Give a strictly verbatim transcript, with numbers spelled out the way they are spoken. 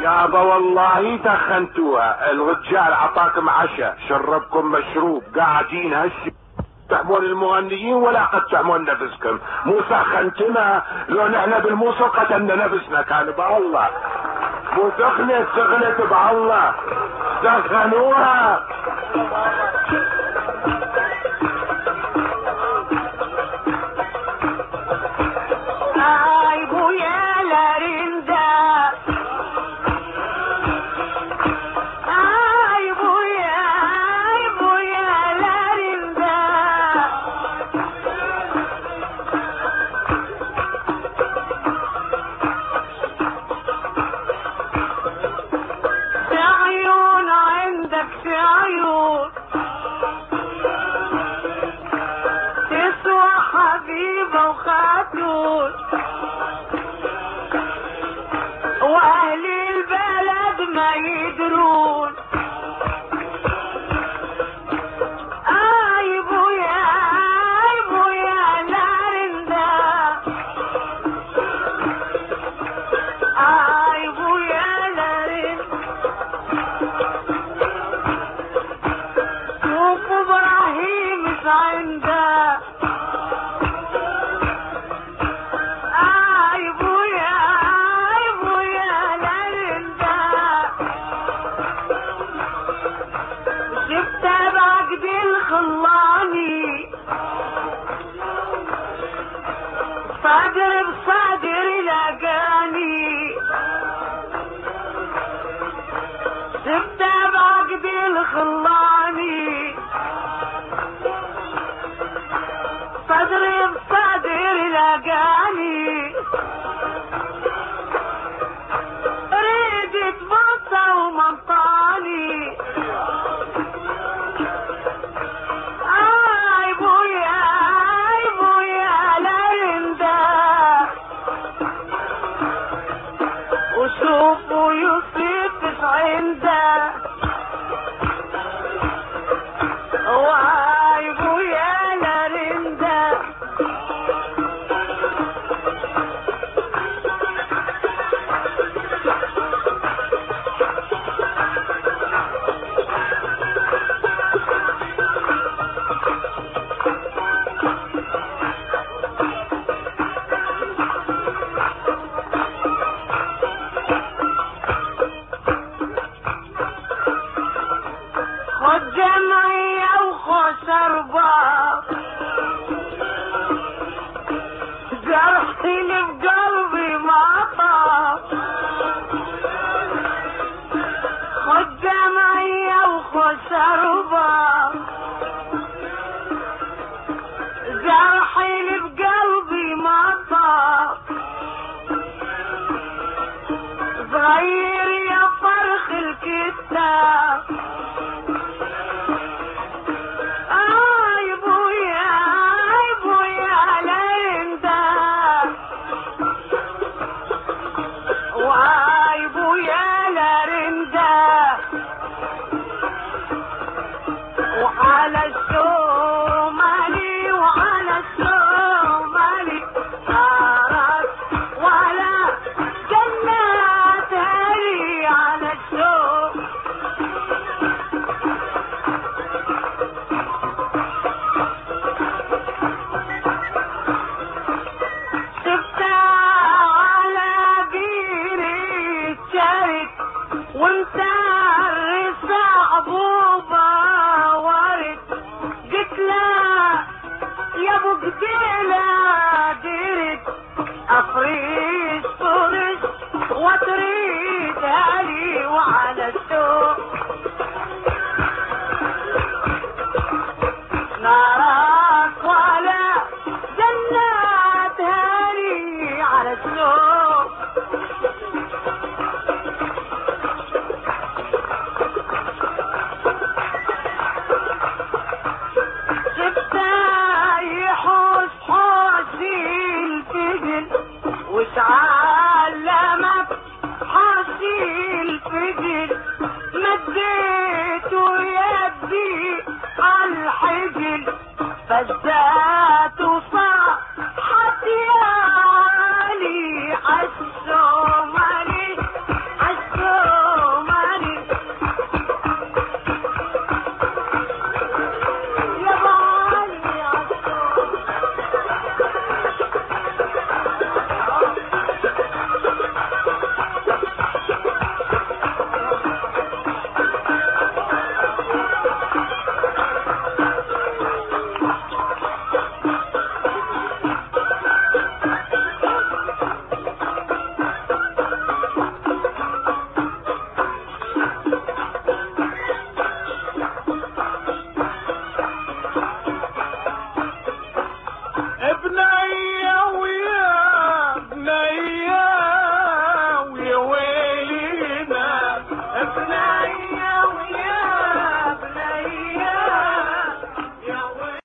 يابا والله دخنتوها، الرجال عطاكم عشاء، شربكم مشروب، قاعدين هش تحمون المغنيين ولا قد تحمون نفسكم. مو سخنتنا، لو نحن بالموصل قتلنا نفسنا كان بالله. مو سخنت سخنت بالله، سخنوها. واهل البلد ما يدرون. اي بويا اي بويا لارندا، اي بويا لارندا. شوف ابراهيم مش عنده. صدر بصدر لقاني، سبت بعقد الخلاني. صدر بصدر لقاني، ريدت بطة ومنطاني. وشوفوا يصيبش عنده. واي بويا لارندا، خد جمعية وخش أرباط. جرحي اللي بقلبي ما طاب. خد جمعية وخش أرباط. جرحي اللي بقلبي ما طاب. صغير يا فرخ الكتاب. وعلى الشمالي وعلى الشمالي صارت ولا جنات هري على الشوم. شفتها على بير الشرك وانت الرصاع بوبا ورد. قلت لا يا ابو قديلة درت افريش فرش وتريد هالي وعلى السوق. نارك ولا جنات هالي على السوق. وتعلمت حاسي الفجل، مديت يدي عالحجل فزات